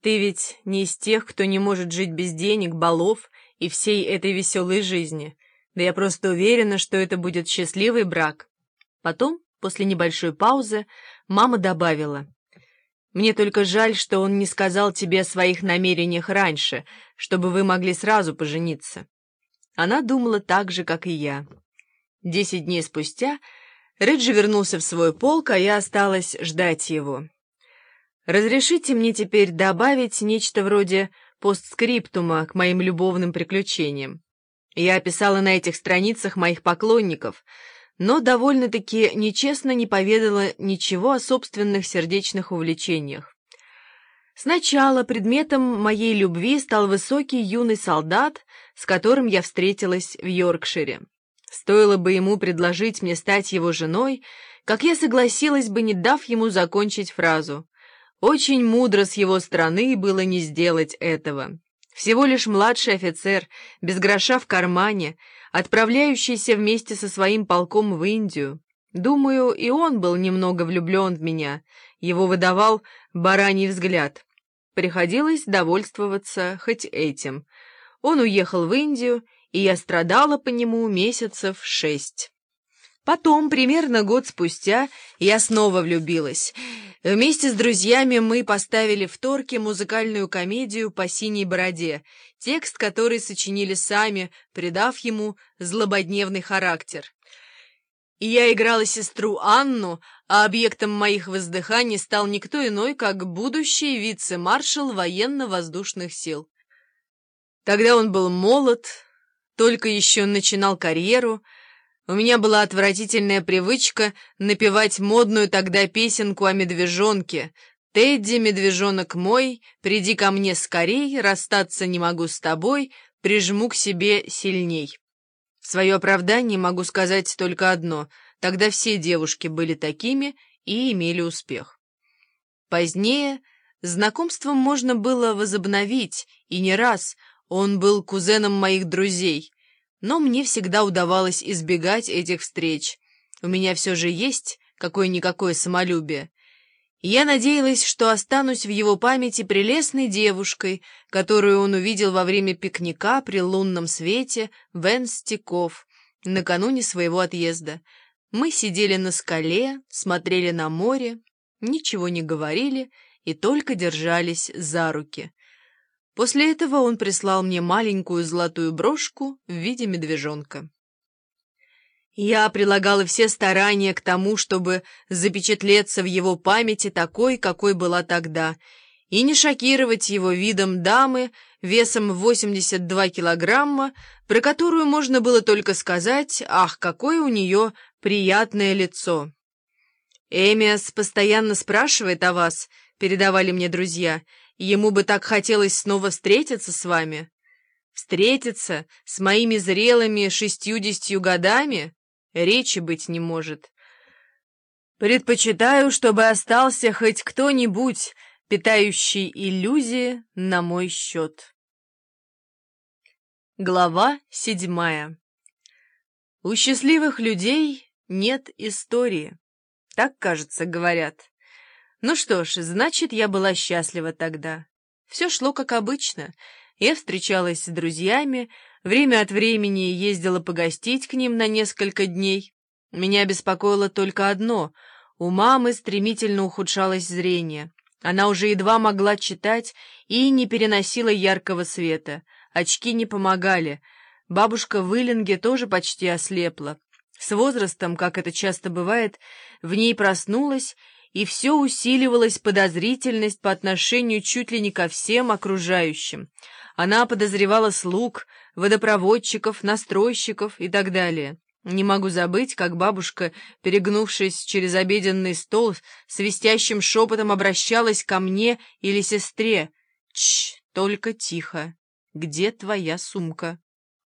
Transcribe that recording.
Ты ведь не из тех, кто не может жить без денег, балов и всей этой веселой жизни. Да я просто уверена, что это будет счастливый брак». Потом, после небольшой паузы, мама добавила: «Мне только жаль, что он не сказал тебе о своих намерениях раньше, чтобы вы могли сразу пожениться». Она думала так же, как и я. 10 дней спустя Реджи вернулся в свой полк, а я осталась ждать его. Разрешите мне теперь добавить нечто вроде постскриптума к моим любовным приключениям. Я описала на этих страницах моих поклонников, но довольно-таки нечестно не поведала ничего о собственных сердечных увлечениях. Сначала предметом моей любви стал высокий юный солдат, с которым я встретилась в Йоркшире. Стоило бы ему предложить мне стать его женой, как я согласилась бы, не дав ему закончить фразу. Очень мудро с его стороны было не сделать этого. Всего лишь младший офицер, без гроша в кармане, отправляющийся вместе со своим полком в Индию. Думаю, и он был немного влюблен в меня, его выдавал бараний взгляд. Приходилось довольствоваться хоть этим. Он уехал в Индию, и я страдала по нему месяцев 6. Потом, примерно год спустя, я снова влюбилась. Вместе с друзьями мы поставили в Торке музыкальную комедию «По синей бороде», текст которой сочинили сами, придав ему злободневный характер. И я играла сестру Анну, а объектом моих воздыханий стал никто иной, как будущий вице-маршал военно-воздушных сил. Тогда он был молод, только еще начинал карьеру. У меня была отвратительная привычка напевать модную тогда песенку о медвежонке: «Тедди, медвежонок мой, приди ко мне скорей, расстаться не могу с тобой, прижму к себе сильней». В свое оправдание могу сказать только одно: тогда все девушки были такими и имели успех. Позднее знакомство можно было возобновить, и не раз. Он был кузеном моих друзей, но мне всегда удавалось избегать этих встреч. У меня все же есть какое-никакое самолюбие. И я надеялась, что останусь в его памяти прелестной девушкой, которую он увидел во время пикника при лунном свете в Энстиков накануне своего отъезда. Мы сидели на скале, смотрели на море, ничего не говорили и только держались за руки. После этого он прислал мне маленькую золотую брошку в виде медвежонка. Я прилагала все старания к тому, чтобы запечатлеться в его памяти такой, какой была тогда, и не шокировать его видом дамы весом 82 килограмма, про которую можно было только сказать: «Ах, какое у нее приятное лицо!» «Эмиас постоянно спрашивает о вас», — передавали мне друзья. «Ему бы так хотелось снова встретиться с вами». «Встретиться с моими зрелыми 60 годами? Речи быть не может. Предпочитаю, чтобы остался хоть кто-нибудь, питающий иллюзии на мой счет». Глава 7. У счастливых людей нет истории. Так, кажется, говорят. Ну что ж, значит, я была счастлива тогда. Все шло как обычно. Я встречалась с друзьями, время от времени ездила погостить к ним на несколько дней. Меня беспокоило только одно: у мамы стремительно ухудшалось зрение. Она уже едва могла читать и не переносила яркого света. Очки не помогали. Бабушка в Иллинге тоже почти ослепла. С возрастом, как это часто бывает, в ней проснулась, и все усиливалась подозрительность по отношению чуть ли не ко всем окружающим. Она подозревала слуг, водопроводчиков, настройщиков и так далее. Не могу забыть, как бабушка, перегнувшись через обеденный стол, свистящим шепотом обращалась ко мне или сестре: «Тш, только тихо. Где твоя сумка?»